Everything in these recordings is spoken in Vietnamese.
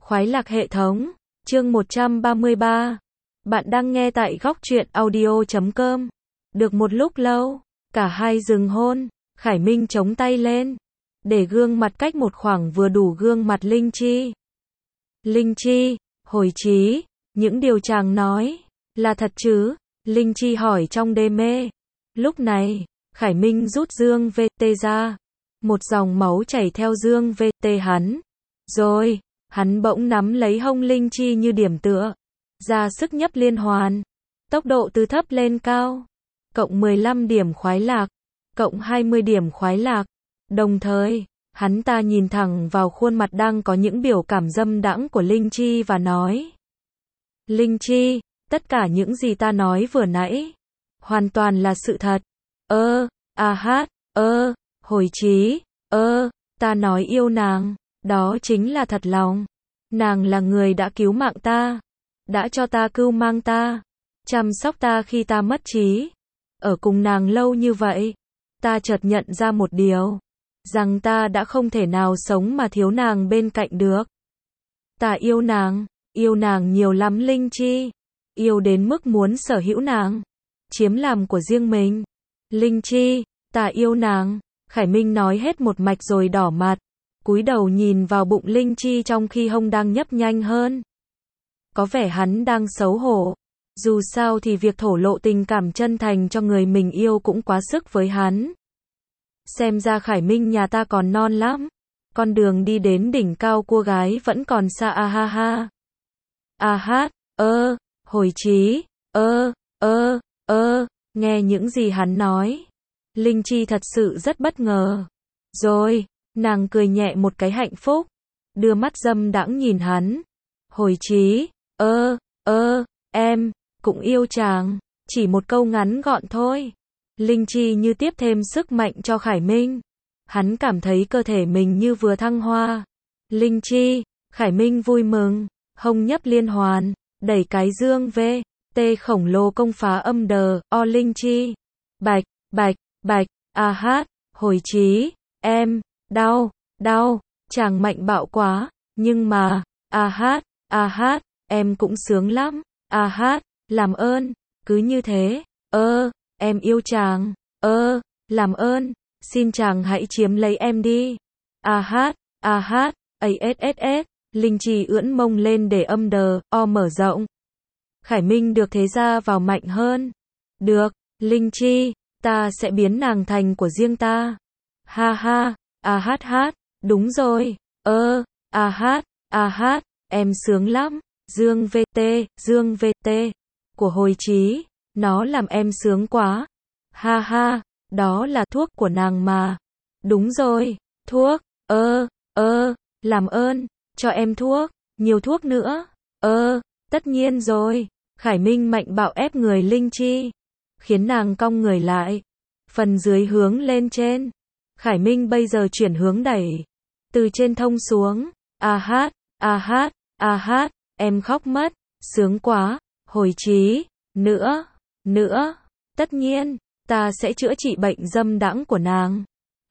Khoái lạc hệ thống, chương 133. Bạn đang nghe tại góc truyện audio.com. Được một lúc lâu, cả hai dừng hôn, Khải Minh chống tay lên, để gương mặt cách một khoảng vừa đủ gương mặt Linh Chi. Linh Chi, hồi trí, những điều chàng nói, là thật chứ? Linh Chi hỏi trong đê mê. Lúc này, Khải Minh rút dương VT ra. Một dòng máu chảy theo dương VT hắn. Rồi, hắn bỗng nắm lấy hông Linh Chi như điểm tựa. Ra sức nhấp liên hoàn. Tốc độ từ thấp lên cao. Cộng 15 điểm khoái lạc. Cộng 20 điểm khoái lạc. Đồng thời, hắn ta nhìn thẳng vào khuôn mặt đang có những biểu cảm dâm đãng của Linh Chi và nói. Linh Chi, tất cả những gì ta nói vừa nãy, hoàn toàn là sự thật. Hồi trí, ta nói yêu nàng, đó chính là thật lòng. Nàng là người đã cứu mạng ta, đã cho ta cưu mang ta, chăm sóc ta khi ta mất trí. Ở cùng nàng lâu như vậy, ta chợt nhận ra một điều, rằng ta đã không thể nào sống mà thiếu nàng bên cạnh được. Ta yêu nàng nhiều lắm Linh Chi, yêu đến mức muốn sở hữu nàng, chiếm làm của riêng mình. Linh Chi, ta yêu nàng, Khải Minh nói hết một mạch rồi đỏ mặt, cúi đầu nhìn vào bụng Linh Chi trong khi hông đang nhấp nhanh hơn. Có vẻ hắn đang xấu hổ, dù sao thì việc thổ lộ tình cảm chân thành cho người mình yêu cũng quá sức với hắn. Xem ra Khải Minh nhà ta còn non lắm, con đường đi đến đỉnh cao cua gái vẫn còn xa hồi trí, nghe những gì hắn nói. Linh Chi thật sự rất bất ngờ. Rồi, nàng cười nhẹ một cái hạnh phúc, đưa mắt dâm đãng nhìn hắn. Hồi trí, em, cũng yêu chàng, chỉ một câu ngắn gọn thôi. Linh Chi như tiếp thêm sức mạnh cho Khải Minh. Hắn cảm thấy cơ thể mình như vừa thăng hoa. Linh Chi, Khải Minh vui mừng, hông nhấp liên hoàn, đẩy cái dương VT khổng lồ công phá âm đờ, Linh Chi. Bạch, hồi trí, em, đau, chàng mạnh bạo quá, nhưng mà, em cũng sướng lắm, làm ơn, cứ như thế, em yêu chàng, làm ơn, xin chàng hãy chiếm lấy em đi, Linh Chi ưỡn mông lên để âm đờ, mở rộng. Khải Minh được thế ra vào mạnh hơn. Được, Linh Chi, ta sẽ biến nàng thành của riêng ta. Đúng rồi, em sướng lắm, dương VT, của hồi trí, nó làm em sướng quá. Đó là thuốc của nàng mà. Đúng rồi, thuốc, làm ơn, cho em thuốc, nhiều thuốc nữa. Tất nhiên rồi, Khải Minh mạnh bạo ép người Linh Chi, khiến nàng cong người lại, phần dưới hướng lên trên. Khải Minh bây giờ chuyển hướng đẩy, từ trên thông xuống. Em khóc mất, sướng quá, hồi trí, nữa, tất nhiên, ta sẽ chữa trị bệnh dâm đãng của nàng.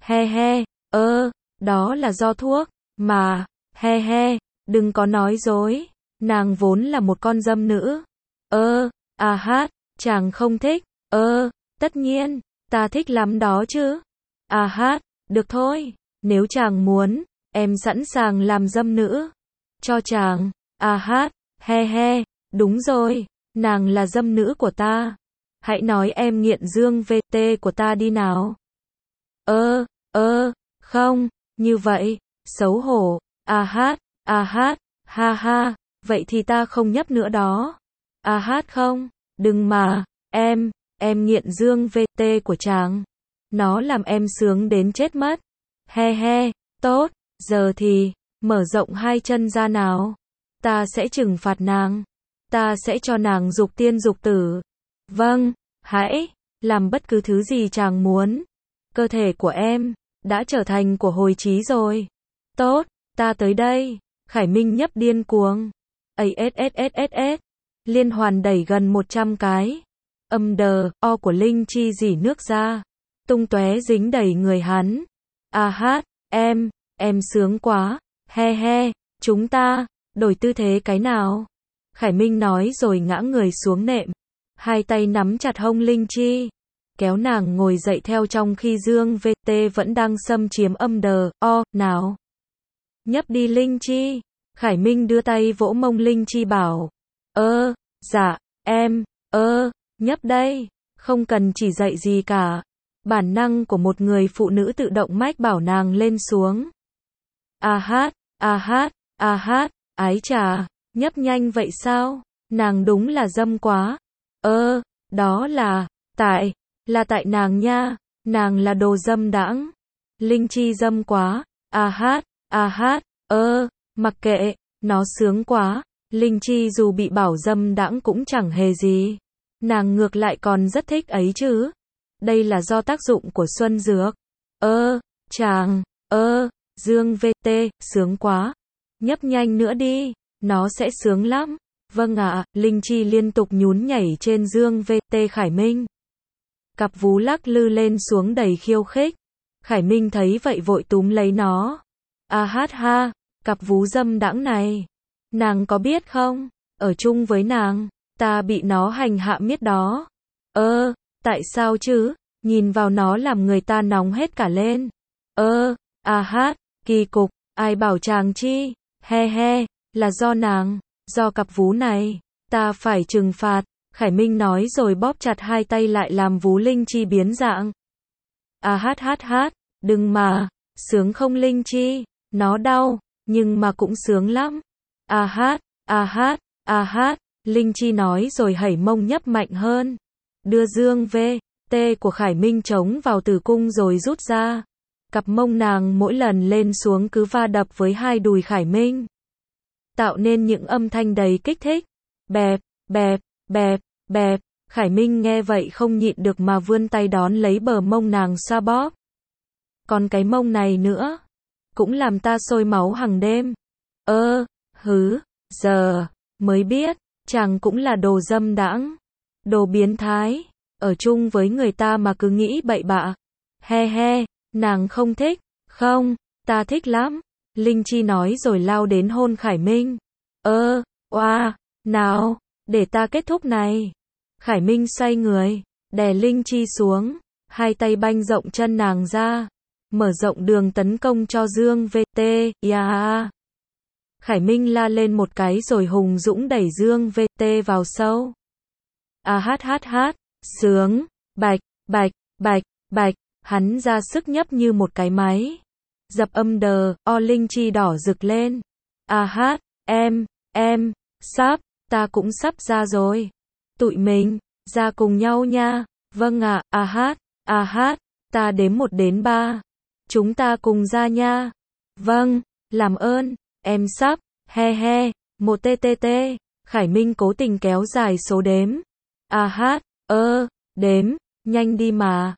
Đó là do thuốc, mà, đừng có nói dối, nàng vốn là một con dâm nữ. Chàng không thích, tất nhiên, ta thích lắm đó chứ. Được thôi, nếu chàng muốn, em sẵn sàng làm dâm nữ cho chàng. Đúng rồi, nàng là dâm nữ của ta. Hãy nói em nghiện dương VT của ta đi nào. Không, như vậy, xấu hổ. Vậy thì ta không nhấp nữa đó. Không, đừng mà, em nghiện dương VT của chàng. Nó làm em sướng đến chết mất. Tốt, giờ thì, mở rộng hai chân ra nào. Ta sẽ trừng phạt nàng. Ta sẽ cho nàng dục tiên dục tử. Vâng, hãy, làm bất cứ thứ gì chàng muốn. Cơ thể của em, đã trở thành của hồi trí rồi. Tốt, ta tới đây. Khải Minh nhấp điên cuồng. Liên hoàn đẩy gần 100 cái. Âm đờ, của Linh Chi rỉ nước ra, tung tóe dính đầy người hắn. Em sướng quá. Chúng ta, Đổi tư thế cái nào? Khải Minh nói rồi ngã người xuống nệm. Hai tay nắm chặt hông Linh Chi. Kéo nàng ngồi dậy theo trong khi Dương VT vẫn đang xâm chiếm âm đờ, nào. Nhấp đi Linh Chi. Khải Minh đưa tay vỗ mông Linh Chi bảo. Dạ, em, nhấp đây. Không cần chỉ dạy gì cả. Bản năng của một người phụ nữ tự động mách bảo nàng lên xuống. Ái chà, nhấp nhanh vậy sao? Nàng đúng là dâm quá. Đó là tại nàng nha. Nàng là đồ dâm đãng. Linh Chi dâm quá. Mặc kệ, nó sướng quá. Linh Chi dù bị bảo dâm đãng cũng chẳng hề gì. Nàng ngược lại còn rất thích ấy chứ. Đây là do tác dụng của xuân dược. Dương VT, sướng quá. Nhấp nhanh nữa đi, nó sẽ sướng lắm. Vâng ạ, Linh Chi liên tục nhún nhảy trên Dương VT Khải Minh. Cặp vú lắc lư lên xuống đầy khiêu khích. Khải Minh thấy vậy vội túm lấy nó. Cặp vú dâm đãng này. Nàng có biết không, ở chung với nàng, ta bị nó hành hạ miết đó. Tại sao chứ, nhìn vào nó làm người ta nóng hết cả lên. Kỳ cục, ai bảo chàng chi, là do nàng, do cặp vú này, ta phải trừng phạt. Khải Minh nói rồi bóp chặt hai tay lại làm vú Linh Chi biến dạng. Đừng mà, sướng không Linh Chi, nó đau, nhưng mà cũng sướng lắm. Linh Chi nói rồi hẩy mông nhấp mạnh hơn. Đưa Dương VT của Khải Minh chống vào tử cung rồi rút ra. Cặp mông nàng mỗi lần lên xuống cứ va đập với hai đùi Khải Minh, tạo nên những âm thanh đầy kích thích. Bẹp, bẹp, bẹp, bẹp. Khải Minh nghe vậy không nhịn được mà vươn tay đón lấy bờ mông nàng xoa bóp. Còn cái mông này nữa, cũng làm ta sôi máu hàng đêm. Giờ mới biết, chàng cũng là đồ dâm đãng, đồ biến thái, ở chung với người ta mà cứ nghĩ bậy bạ. Nàng không thích, không, ta thích lắm. Linh Chi nói rồi lao đến hôn Khải Minh. Nào, để ta kết thúc này. Khải Minh xoay người, đè Linh Chi xuống, hai tay banh rộng chân nàng ra, mở rộng đường tấn công cho Dương VT. Khải Minh la lên một cái rồi hùng dũng đẩy Dương VT vào sâu. Sướng, bạch, bạch, bạch, bạch. Hắn ra sức nhấp như một cái máy. Dập âm đờ, Linh Chi đỏ rực lên. Sắp, ta cũng sắp ra rồi. Tụi mình, ra cùng nhau nha. Vâng ạ, ta đếm 1 đến 3. Chúng ta cùng ra nha. Vâng, làm ơn, em sắp, 1 TTT. Khải Minh cố tình kéo dài số đếm. Đếm, nhanh đi mà.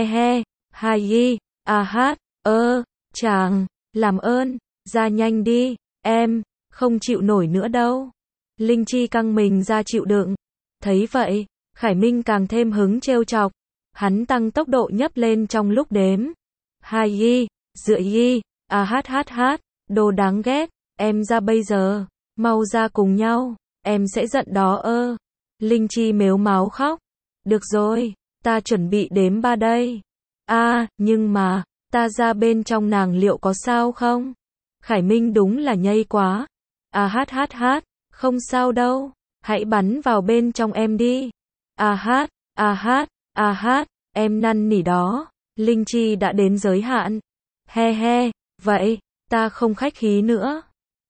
2 chàng, làm ơn, ra nhanh đi, em, không chịu nổi nữa đâu. Linh Chi căng mình ra chịu đựng. Thấy vậy, Khải Minh càng thêm hứng trêu chọc. Hắn tăng tốc độ nhấp lên trong lúc đếm. 2 đồ đáng ghét, em ra bây giờ, mau ra cùng nhau, em sẽ giận đó Linh Chi mếu máo khóc. Được rồi, ta chuẩn bị đếm 3 đây. Nhưng mà, ta ra bên trong nàng liệu có sao không? Khải Minh đúng là nhây quá. Không sao đâu, hãy bắn vào bên trong em đi. Em năn nỉ đó. Linh Chi đã đến giới hạn. Vậy, ta không khách khí nữa.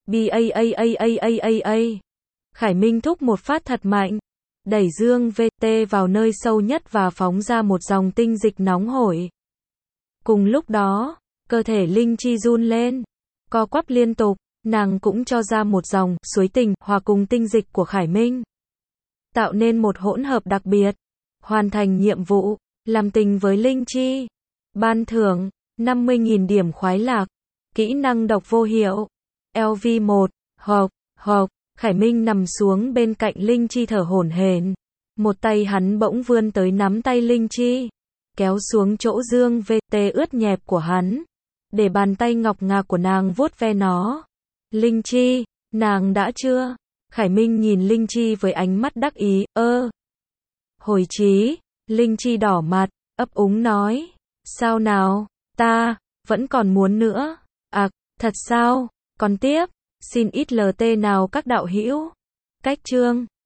Khải Minh thúc một phát thật mạnh, đẩy Dương VT vào nơi sâu nhất và phóng ra một dòng tinh dịch nóng hổi. Cùng lúc đó, cơ thể Linh Chi run lên, co quắp liên tục, nàng cũng cho ra một dòng suối tình hòa cùng tinh dịch của Khải Minh, tạo nên một hỗn hợp đặc biệt. Hoàn thành nhiệm vụ, làm tình với Linh Chi. Ban thưởng, 50.000 điểm khoái lạc. Kỹ năng độc vô hiệu. LV1, hộc. Khải Minh nằm xuống bên cạnh Linh Chi thở hổn hển. Một tay hắn bỗng vươn tới nắm tay Linh Chi, kéo xuống chỗ Dương VT ướt nhẹp của hắn, để bàn tay ngọc ngà của nàng vuốt ve nó. Linh Chi, Nàng đã chưa? Khải Minh nhìn Linh Chi với ánh mắt đắc ý, Hồi chí, Linh Chi đỏ mặt, ấp úng nói. Sao nào, ta, vẫn còn muốn nữa. Thật sao? Còn tiếp, xin ít LT nào các đạo hữu. Cách chương